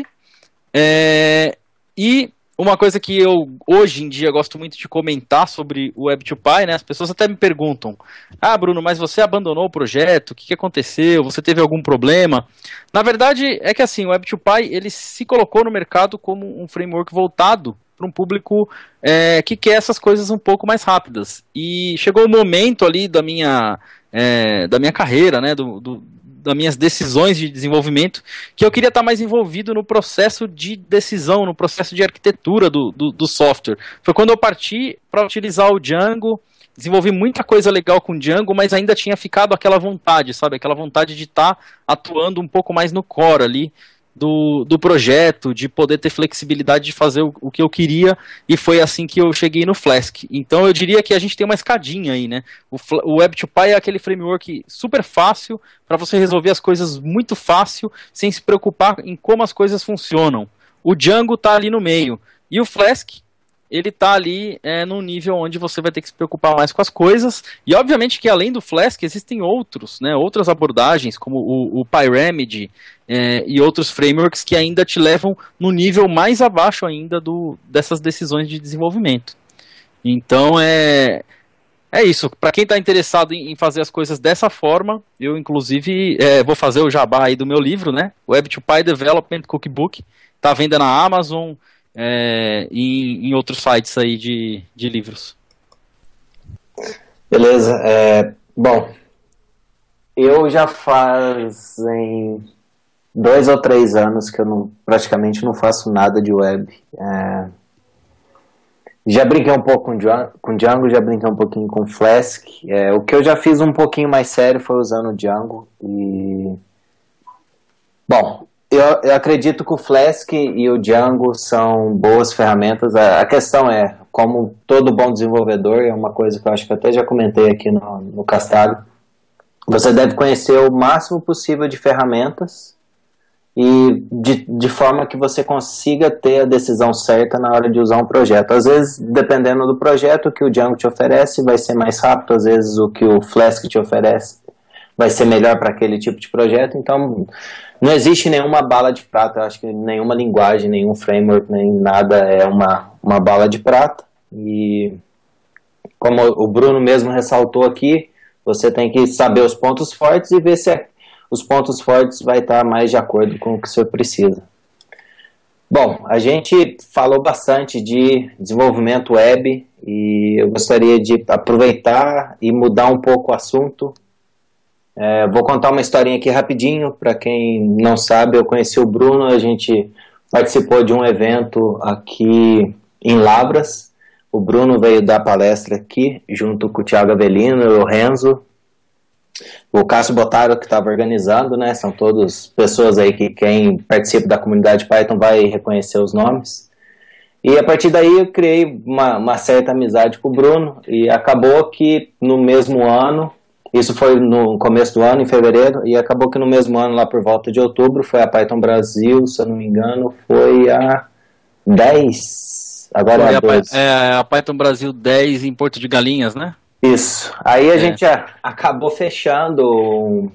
é, e uma coisa que eu hoje em dia gosto muito de comentar sobre o Web to Py, né, as pessoas até me perguntam, ah Bruno, mas você abandonou o projeto, o que, que aconteceu, você teve algum problema? Na verdade é que assim, o Web to Py ele se colocou no mercado como um framework voltado para um público é, que quer essas coisas um pouco mais rápidas, e chegou o momento ali da minha, é, da minha carreira, né, do, do das minhas decisões de desenvolvimento, que eu queria estar mais envolvido no processo de decisão, no processo de arquitetura do, do, do software. Foi quando eu parti para utilizar o Django, desenvolvi muita coisa legal com o Django, mas ainda tinha ficado aquela vontade, sabe? Aquela vontade de estar atuando um pouco mais no core ali do, do projeto, de poder ter flexibilidade de fazer o, o que eu queria, e foi assim que eu cheguei no Flask. Então eu diria que a gente tem uma escadinha aí, né? O, o Web to Py é aquele framework super fácil para você resolver as coisas muito fácil, sem se preocupar em como as coisas funcionam. O Django está ali no meio, e o Flask ele está ali é, num nível onde você vai ter que se preocupar mais com as coisas, e obviamente que além do Flask existem outros, né, outras abordagens, como o, o Pyramid é, e outros frameworks que ainda te levam no nível mais abaixo ainda do, dessas decisões de desenvolvimento. Então é, é isso, para quem está interessado em, em fazer as coisas dessa forma, eu inclusive é, vou fazer o jabá aí do meu livro, né, Web to Py Development Cookbook, está à venda na Amazon, É, e em outros sites aí de, de livros. Beleza, é, bom, eu já fazem dois ou três anos que eu não, praticamente não faço nada de web. É, já brinquei um pouco com Django, com Django, já brinquei um pouquinho com Flask. É, o que eu já fiz um pouquinho mais sério foi usando o Django. E, bom, Eu, eu acredito que o Flask e o Django são boas ferramentas. A, a questão é, como todo bom desenvolvedor, é uma coisa que eu acho que eu até já comentei aqui no, no Castalho, você deve conhecer o máximo possível de ferramentas e de, de forma que você consiga ter a decisão certa na hora de usar um projeto. Às vezes, dependendo do projeto, o que o Django te oferece vai ser mais rápido, às vezes o que o Flask te oferece vai ser melhor para aquele tipo de projeto. Então não existe nenhuma bala de prata. Eu acho que nenhuma linguagem, nenhum framework, nem nada é uma, uma bala de prata. E como o Bruno mesmo ressaltou aqui, você tem que saber os pontos fortes e ver se é, os pontos fortes vai estar mais de acordo com o que você precisa. Bom, a gente falou bastante de desenvolvimento web e eu gostaria de aproveitar e mudar um pouco o assunto. É, vou contar uma historinha aqui rapidinho, para quem não sabe, eu conheci o Bruno, a gente participou de um evento aqui em Lavras. O Bruno veio dar palestra aqui, junto com o Thiago Avelino e o Renzo. O Cássio Botaro que estava organizando, né? São todas pessoas aí que quem participa da comunidade Python vai reconhecer os nomes. E a partir daí eu criei uma, uma certa amizade com o Bruno e acabou que no mesmo ano, isso foi no começo do ano, em fevereiro, e acabou que no mesmo ano, lá por volta de outubro, foi a Python Brasil, se eu não me engano, foi a dez, agora foi é a doze. A, é a Python Brasil dez em Porto de Galinhas, né? Isso. Aí a é. gente a, acabou fechando um,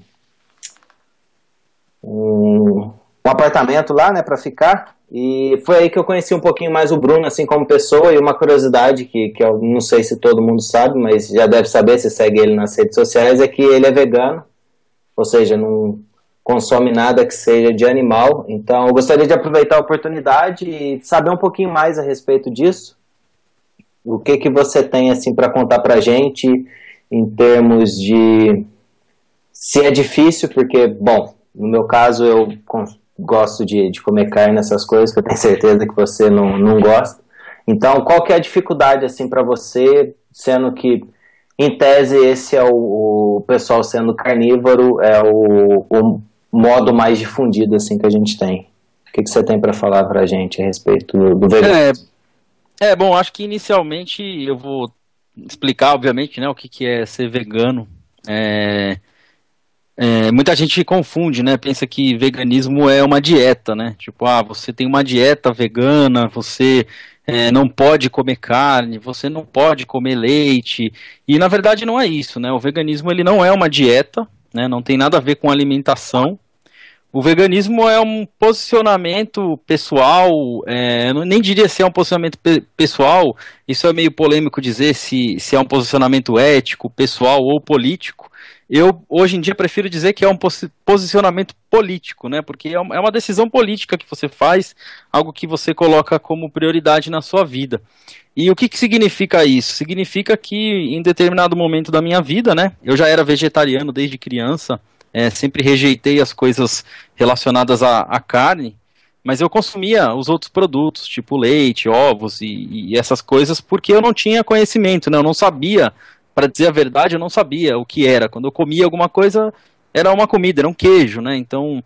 um, um apartamento lá, né, pra ficar. E foi aí que eu conheci um pouquinho mais o Bruno, assim, como pessoa. E uma curiosidade que, que eu não sei se todo mundo sabe, mas já deve saber se segue ele nas redes sociais, é que ele é vegano. Ou seja, não consome nada que seja de animal. Então eu gostaria de aproveitar a oportunidade e saber um pouquinho mais a respeito disso. O que que você tem assim para contar para a gente em termos de se é difícil, porque, bom, no meu caso eu gosto de, de comer carne, essas coisas, que eu tenho certeza que você não, não gosta. Então, qual que é a dificuldade assim para você, sendo que, em tese, esse é o, o pessoal sendo carnívoro, é o, o modo mais difundido assim que a gente tem. O que que você tem para falar para a gente a respeito do, do veganismo? É... É, bom, acho que inicialmente eu vou explicar, obviamente, né, o que, que é ser vegano. É, é, muita gente confunde, né, pensa que veganismo é uma dieta, né, tipo, ah, você tem uma dieta vegana, você é, não pode comer carne, você não pode comer leite, e na verdade não é isso, né, o veganismo ele não é uma dieta, né, não tem nada a ver com alimentação. O veganismo é um posicionamento pessoal, é, eu nem diria se é um posicionamento pe- pessoal, isso é meio polêmico dizer se, se é um posicionamento ético, pessoal ou político. Eu, hoje em dia, prefiro dizer que é um posi- posicionamento político, né? Porque é uma, é uma decisão política que você faz, algo que você coloca como prioridade na sua vida. E o que, que significa isso? Significa que em determinado momento da minha vida, né? Eu já era vegetariano desde criança, É, sempre rejeitei as coisas relacionadas à, à carne, mas eu consumia os outros produtos, tipo leite, ovos e, e essas coisas, porque eu não tinha conhecimento, né? Eu não sabia, para dizer a verdade, eu não sabia o que era. Quando eu comia alguma coisa, era uma comida, era um queijo, né? Então,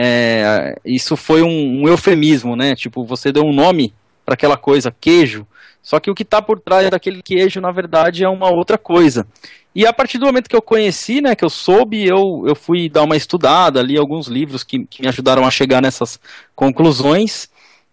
é, isso foi um, um eufemismo, né? Tipo, você deu um nome para aquela coisa, queijo, só que o que está por trás daquele queijo, na verdade, é uma outra coisa. E a partir do momento que eu conheci, né, que eu soube, eu, eu fui dar uma estudada, li alguns livros que, que me ajudaram a chegar nessas conclusões,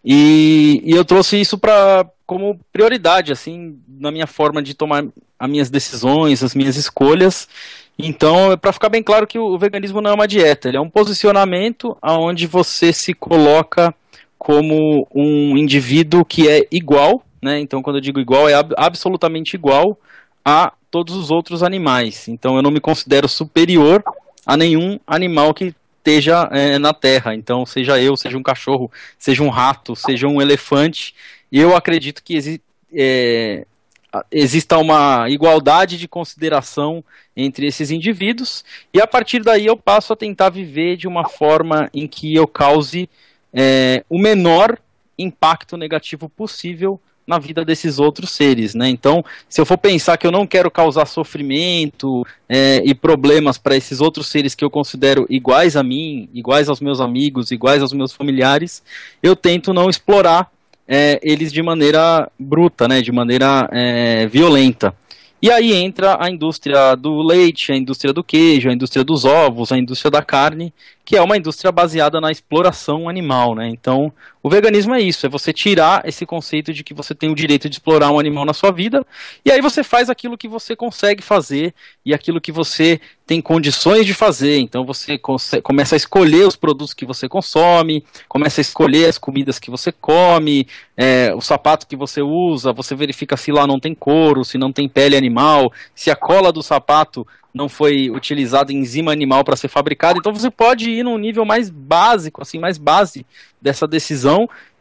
e, e eu trouxe isso pra, como prioridade, assim, na minha forma de tomar as minhas decisões, as minhas escolhas. Então, é para ficar bem claro que o, o veganismo não é uma dieta, ele é um posicionamento onde você se coloca como um indivíduo que é igual, né, então quando eu digo igual, é ab- absolutamente igual a todos os outros animais. Então eu não me considero superior a nenhum animal que esteja é, na Terra. Então seja eu, seja um cachorro, seja um rato, seja um elefante, eu acredito que exi- é, exista uma igualdade de consideração entre esses indivíduos, e a partir daí eu passo a tentar viver de uma forma em que eu cause é, o menor impacto negativo possível na vida desses outros seres, né? Então, se eu for pensar que eu não quero causar sofrimento é, e problemas para esses outros seres que eu considero iguais a mim, iguais aos meus amigos, iguais aos meus familiares, eu tento não explorar é, eles de maneira bruta, né? De maneira é, violenta. E aí entra a indústria do leite, a indústria do queijo, a indústria dos ovos, a indústria da carne, que é uma indústria baseada na exploração animal, né? Então, o veganismo é isso, é você tirar esse conceito de que você tem o direito de explorar um animal na sua vida, e aí você faz aquilo que você consegue fazer, e aquilo que você tem condições de fazer. Então você começa a escolher os produtos que você consome, começa a escolher as comidas que você come, é, os sapatos que você usa, você verifica se lá não tem couro, se não tem pele animal, se a cola do sapato não foi utilizada enzima animal para ser fabricada. Então você pode ir num nível mais básico, assim, mais base dessa decisão,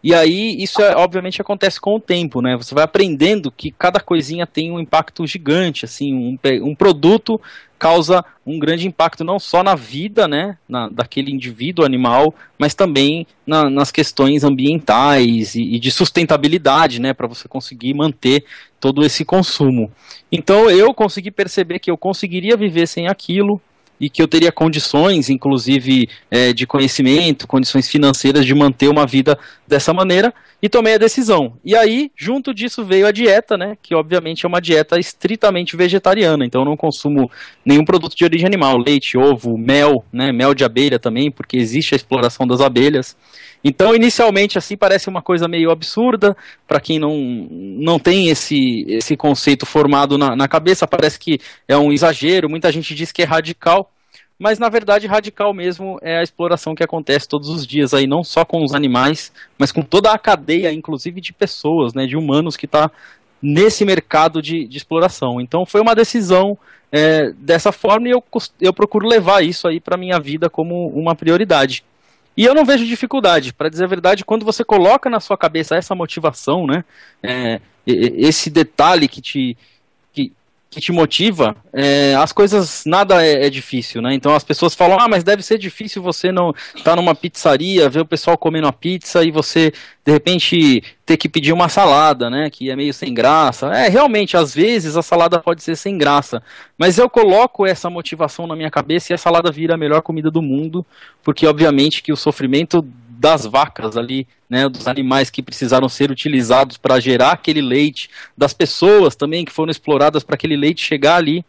E aí, isso é, obviamente acontece com o tempo, né? Você vai aprendendo que cada coisinha tem um impacto gigante, assim, um, um produto causa um grande impacto não só na vida, né, na, daquele indivíduo animal, mas também na, nas questões ambientais e, e de sustentabilidade, né, para você conseguir manter todo esse consumo. Então eu consegui perceber que eu conseguiria viver sem aquilo, e que eu teria condições, inclusive é, de conhecimento, condições financeiras de manter uma vida dessa maneira, e tomei a decisão. E aí, junto disso veio a dieta, né, que obviamente é uma dieta estritamente vegetariana, então eu não consumo nenhum produto de origem animal, leite, ovo, mel, né, mel de abelha também, porque existe a exploração das abelhas. Então, inicialmente, assim, parece uma coisa meio absurda, para quem não, não tem esse, esse conceito formado na, na cabeça, parece que é um exagero, muita gente diz que é radical, mas na verdade radical mesmo é a exploração que acontece todos os dias aí, não só com os animais, mas com toda a cadeia, inclusive de pessoas, né, de humanos que está nesse mercado de, de exploração. Então foi uma decisão é, dessa forma, e eu, eu procuro levar isso aí para minha vida como uma prioridade. E eu não vejo dificuldade, para dizer a verdade, quando você coloca na sua cabeça essa motivação, né, é, esse detalhe que te, que, que te motiva, é, as coisas, nada é, é difícil, né, então as pessoas falam, ah, mas deve ser difícil você não estar numa pizzaria, ver o pessoal comendo a pizza e você, de repente, ter que pedir uma salada, né, que é meio sem graça. É, realmente, às vezes a salada pode ser sem graça, mas eu coloco essa motivação na minha cabeça e a salada vira a melhor comida do mundo, porque obviamente que o sofrimento das vacas ali, né, dos animais que precisaram ser utilizados para gerar aquele leite, das pessoas também que foram exploradas para aquele leite chegar ali,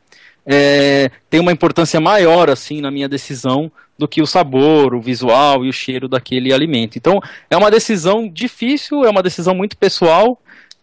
é, tem uma importância maior assim na minha decisão do que o sabor, o visual e o cheiro daquele alimento. Então é uma decisão difícil, é uma decisão muito pessoal.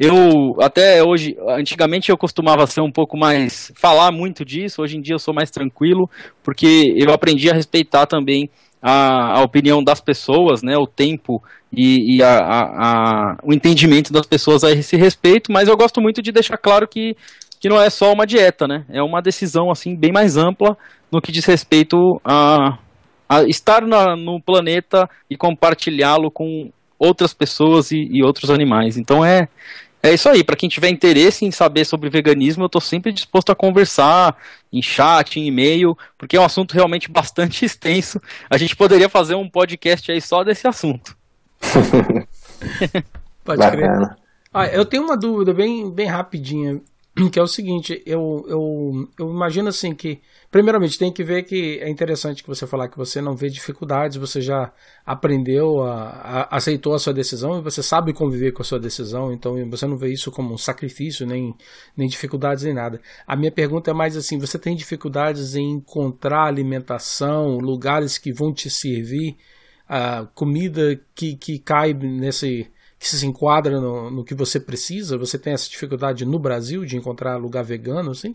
Eu até hoje, antigamente eu costumava ser um pouco mais, falar muito disso, hoje em dia eu sou mais tranquilo, porque eu aprendi a respeitar também a, a opinião das pessoas, né, o tempo e, e a, a, a, o entendimento das pessoas a esse respeito, mas eu gosto muito de deixar claro que, que não é só uma dieta, né, é uma decisão assim, bem mais ampla no que diz respeito a, a estar na, no planeta e compartilhá-lo com outras pessoas e, e outros animais. Então é, é isso aí, para quem tiver interesse em saber sobre veganismo, eu estou sempre disposto a conversar em chat, em e-mail, porque é um assunto realmente bastante extenso. A gente poderia fazer um podcast aí só desse assunto. Pode crer. Ah, eu tenho uma dúvida bem, bem rapidinha, que é o seguinte, eu, eu, eu imagino assim que, primeiramente, tem que ver que é interessante que você falar que você não vê dificuldades, você já aprendeu, a, a, aceitou a sua decisão e você sabe conviver com a sua decisão, então você não vê isso como um sacrifício, nem, nem dificuldades, nem nada. A minha pergunta é mais assim, você tem dificuldades em encontrar alimentação, lugares que vão te servir, a comida que, que cai nesse... que se enquadra no, no que você precisa? Você tem essa dificuldade no Brasil de encontrar lugar vegano, assim?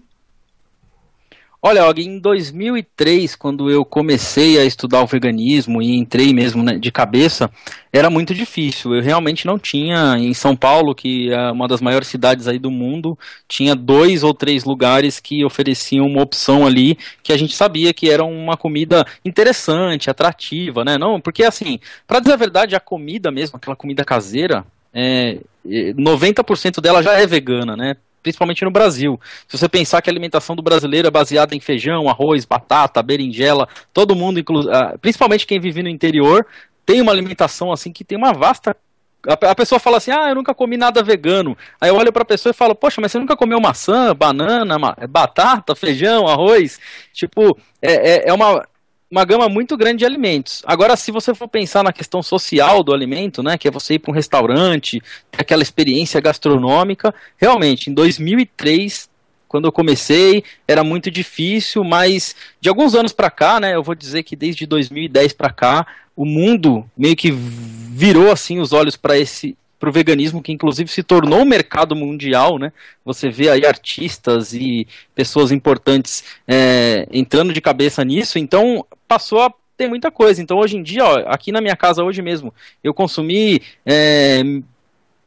Olha, Og, em dois mil e três, quando eu comecei a estudar o veganismo e entrei mesmo, né, de cabeça, era muito difícil. Eu realmente não tinha, em São Paulo, que é uma das maiores cidades aí do mundo, tinha dois ou três lugares que ofereciam uma opção ali, que a gente sabia que era uma comida interessante, atrativa, né? Não, porque assim, para dizer a verdade, a comida mesmo, aquela comida caseira, é, noventa por cento dela já é vegana, né? Principalmente no Brasil. Se você pensar que a alimentação do brasileiro é baseada em feijão, arroz, batata, berinjela, todo mundo, inclu... principalmente quem vive no interior, tem uma alimentação assim que tem uma vasta... A pessoa fala assim, ah, eu nunca comi nada vegano. Aí eu olho para a pessoa e falo, poxa, mas você nunca comeu maçã, banana, batata, feijão, arroz? Tipo, é, é uma... uma gama muito grande de alimentos. Agora, se você for pensar na questão social do alimento, né, que é você ir para um restaurante, ter aquela experiência gastronômica, realmente, em dois mil e três, quando eu comecei, era muito difícil, mas de alguns anos para cá, né, eu vou dizer que desde dois mil e dez para cá, o mundo meio que virou assim os olhos para esse para o veganismo, que inclusive se tornou um mercado mundial, né? Você vê aí artistas e pessoas importantes é, entrando de cabeça nisso, então passou a ter muita coisa. Então hoje em dia, ó, aqui na minha casa hoje mesmo, eu consumi é,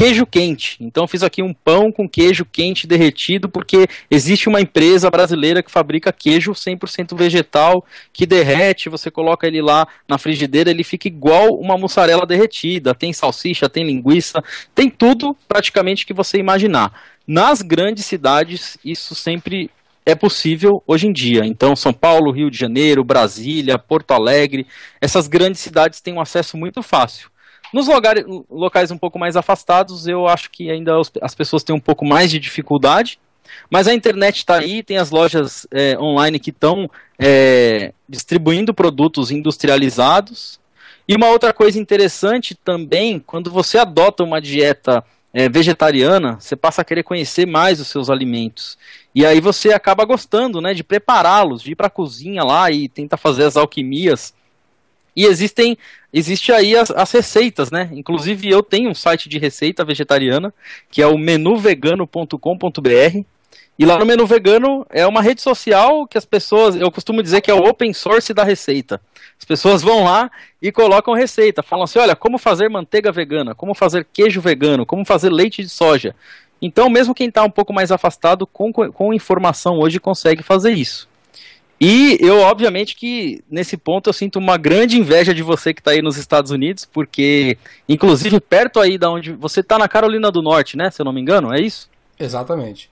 queijo quente. Então eu fiz aqui um pão com queijo quente derretido, porque existe uma empresa brasileira que fabrica queijo cem por cento vegetal, que derrete, você coloca ele lá na frigideira, ele fica igual uma mussarela derretida. Tem salsicha, tem linguiça, tem tudo praticamente que você imaginar. Nas grandes cidades, isso sempre é possível hoje em dia. Então, São Paulo, Rio de Janeiro, Brasília, Porto Alegre, essas grandes cidades têm um acesso muito fácil. Nos lugares, locais um pouco mais afastados, eu acho que ainda as pessoas têm um pouco mais de dificuldade, mas a internet está aí, tem as lojas é, online que estão é, distribuindo produtos industrializados. E uma outra coisa interessante também, quando você adota uma dieta é, vegetariana, você passa a querer conhecer mais os seus alimentos. E aí você acaba gostando, né, de prepará-los, de ir para a cozinha lá e tentar fazer as alquimias. E existem, existe aí as, as receitas, né? Inclusive eu tenho um site de receita vegetariana, que é o menu vegano ponto com ponto b r. E lá no Menu Vegano é uma rede social que as pessoas, eu costumo dizer que é o open source da receita. As pessoas vão lá e colocam receita, falam assim, olha, como fazer manteiga vegana, como fazer queijo vegano, como fazer leite de soja. Então mesmo quem está um pouco mais afastado, com, com informação hoje consegue fazer isso. E eu, obviamente, que nesse ponto eu sinto uma grande inveja de você que está aí nos Estados Unidos, porque, inclusive, perto aí da onde... Você está na Carolina do Norte, né? Se eu não me engano, é isso? Exatamente.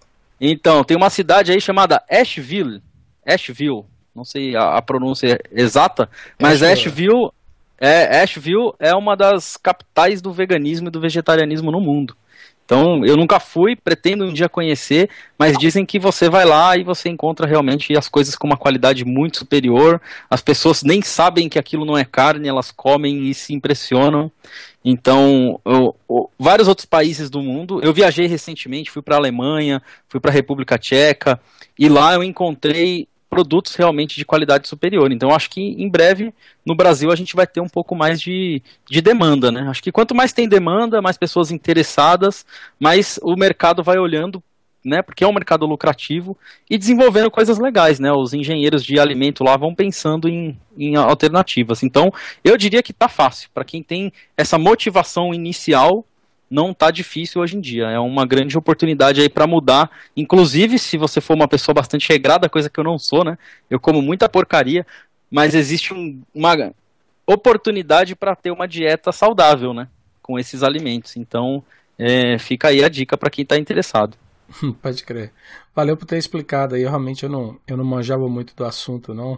Então, tem uma cidade aí chamada Asheville. Asheville. Não sei a, a pronúncia exata, mas Asheville. Asheville, é, Asheville é uma das capitais do veganismo e do vegetarianismo no mundo. Então, eu nunca fui, pretendo um dia conhecer, mas dizem que você vai lá e você encontra realmente as coisas com uma qualidade muito superior. As pessoas nem sabem que aquilo não é carne, elas comem e se impressionam. Então, eu, eu, vários outros países do mundo, eu viajei recentemente, fui para a Alemanha, fui para a República Tcheca, e lá eu encontrei produtos realmente de qualidade superior. Então acho que em breve no Brasil a gente vai ter um pouco mais de, de demanda, né? Acho que quanto mais tem demanda, mais pessoas interessadas, mais o mercado vai olhando, né? Porque é um mercado lucrativo e desenvolvendo coisas legais, né? Os engenheiros de alimento lá vão pensando em, em alternativas. Então eu diria que tá fácil. Para quem tem essa motivação inicial, não tá difícil hoje em dia, é uma grande oportunidade aí para mudar, inclusive se você for uma pessoa bastante regrada, coisa que eu não sou, né, eu como muita porcaria, mas existe um, uma oportunidade para ter uma dieta saudável, né, com esses alimentos, então é, fica aí a dica para quem está interessado. Pode crer, valeu por ter explicado aí, realmente eu não, eu não manjava muito do assunto não.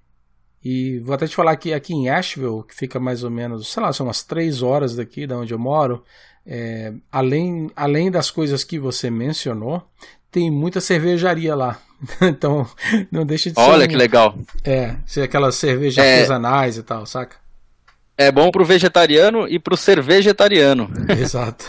E vou até te falar que aqui em Asheville, que fica mais ou menos, sei lá, são umas três horas daqui, da onde eu moro, é, além, além das coisas que você mencionou, tem muita cervejaria lá. Então, não deixa de ser... Olha um, que legal. É, ser aquelas cervejas é, artesanais e tal, saca? É bom pro vegetariano e pro cervejetariano. Exato.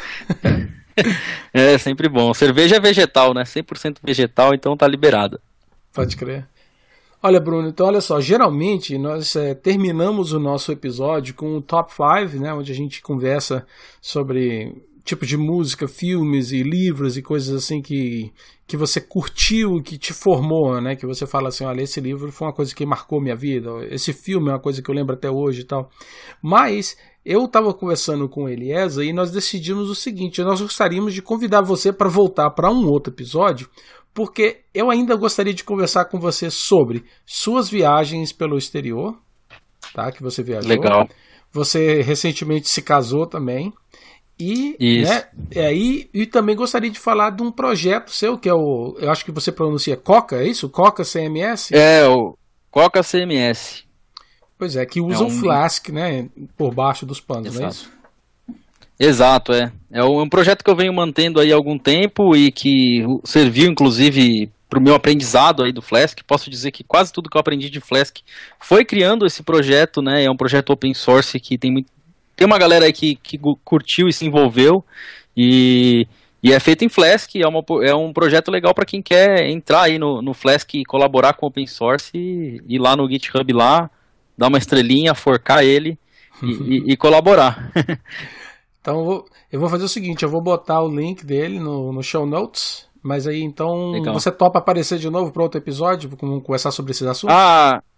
É sempre bom. Cerveja é vegetal, né? cem por cento vegetal, então tá liberada. Pode crer. Olha, Bruno, então olha só, geralmente nós é, terminamos o nosso episódio com o Top cinco, né, onde a gente conversa sobre tipo de música, filmes e livros e coisas assim que, que você curtiu, que te formou, né, que você fala assim, olha, esse livro foi uma coisa que marcou minha vida, esse filme é uma coisa que eu lembro até hoje e tal. Mas eu estava conversando com o Eliezer e nós decidimos o seguinte, nós gostaríamos de convidar você para voltar para um outro episódio, porque eu ainda gostaria de conversar com você sobre suas viagens pelo exterior, tá? Que você viajou. Legal. Você recentemente se casou também. E, Isso. Né, é, e, e também gostaria de falar de um projeto seu, que é o... Eu acho que você pronuncia Coca, é isso? Coca C M S? É, o Coca C M S. Pois é, que usa o é um... Flask, né? Por baixo dos panos, Exato. Não é isso? Exato, é. É um projeto que eu venho mantendo aí há algum tempo e que serviu, inclusive, para o meu aprendizado aí do Flask. Posso dizer que quase tudo que eu aprendi de Flask foi criando esse projeto, né? É um projeto open source que tem, muito... tem uma galera aí que, que curtiu e se envolveu e, e é feito em Flask. É, uma, é um projeto legal para quem quer entrar aí no, no Flask e colaborar com o open source e ir lá no GitHub lá, dar uma estrelinha, forcar ele e, e, e colaborar. Então eu vou, eu vou fazer o seguinte, eu vou botar o link dele no, no show notes, mas aí então Legal. Você topa aparecer de novo para outro episódio, vamos conversar sobre esses assuntos? Ah,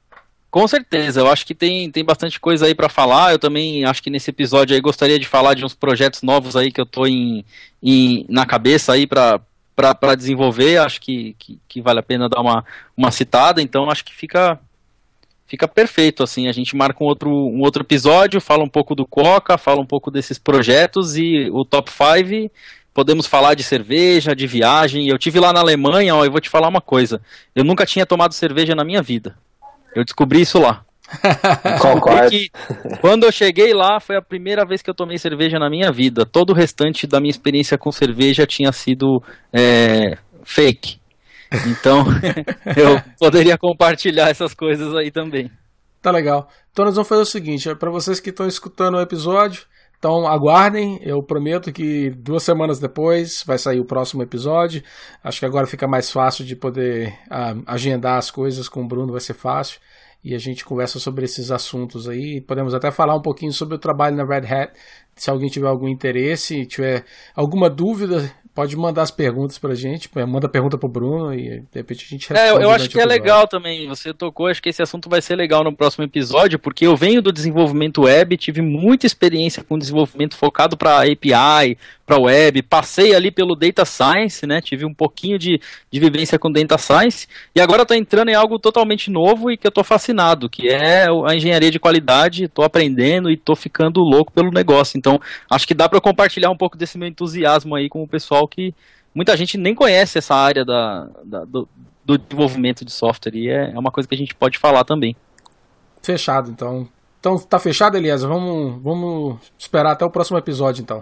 Com certeza, eu acho que tem, tem bastante coisa aí para falar. Eu também acho que nesse episódio aí gostaria de falar de uns projetos novos aí que eu tô em, em, na cabeça aí para para desenvolver. Acho que, que, que vale a pena dar uma, uma citada, então acho que fica, fica perfeito, assim, a gente marca um outro, um outro episódio, fala um pouco do Coca, fala um pouco desses projetos e o Top cinco, podemos falar de cerveja, de viagem. Eu tive lá na Alemanha, ó, eu vou te falar uma coisa, eu nunca tinha tomado cerveja na minha vida, eu descobri isso lá. Concordo. Que quando eu cheguei lá foi a primeira vez que eu tomei cerveja na minha vida. Todo o restante da minha experiência com cerveja tinha sido é, fake. Então eu poderia compartilhar essas coisas aí também. Tá legal. Então nós vamos fazer o seguinte, para vocês que estão escutando o episódio, então aguardem, eu prometo que duas semanas depois vai sair o próximo episódio. Acho que agora fica mais fácil de poder ah, agendar as coisas com o Bruno, vai ser fácil. E a gente conversa sobre esses assuntos aí. Podemos até falar um pouquinho sobre o trabalho na Red Hat. Se alguém tiver algum interesse, tiver alguma dúvida, pode mandar as perguntas pra gente. Manda pergunta pro Bruno e de repente a gente responde. É, eu acho que é legal também. Você tocou, acho que esse assunto vai ser legal no próximo episódio, porque eu venho do desenvolvimento web, tive muita experiência com desenvolvimento focado para A P I, para web, passei ali pelo Data Science, né? Tive um pouquinho de, de vivência com Data Science, e agora estou entrando em algo totalmente novo e que eu estou fascinado, que é a engenharia de qualidade. Estou aprendendo e estou ficando louco pelo negócio. Então, acho que dá para compartilhar um pouco desse meu entusiasmo aí com o pessoal que muita gente nem conhece essa área da, da, do, do desenvolvimento de software, e é, é uma coisa que a gente pode falar também. Fechado, então. Então, tá fechado, Eliezer? Vamos, vamos esperar até o próximo episódio, então.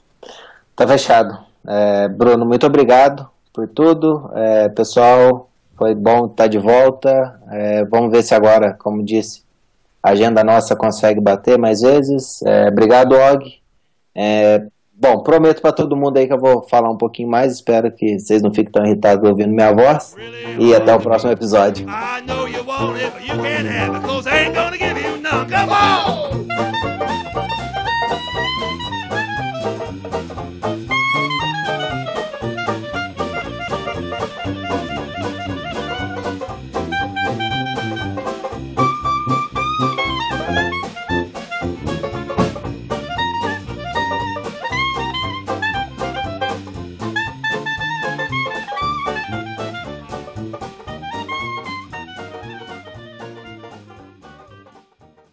Tá fechado. É, Bruno, muito obrigado por tudo. É, pessoal, foi bom estar de volta. É, vamos ver se agora, como disse, a agenda nossa consegue bater mais vezes. É, obrigado, Og. É, bom, prometo para todo mundo aí que eu vou falar um pouquinho mais. Espero que vocês não fiquem tão irritados ouvindo minha voz. E até o próximo episódio. I know you want it, but you can't have it, 'cause I ain't gonna give you none. Come on!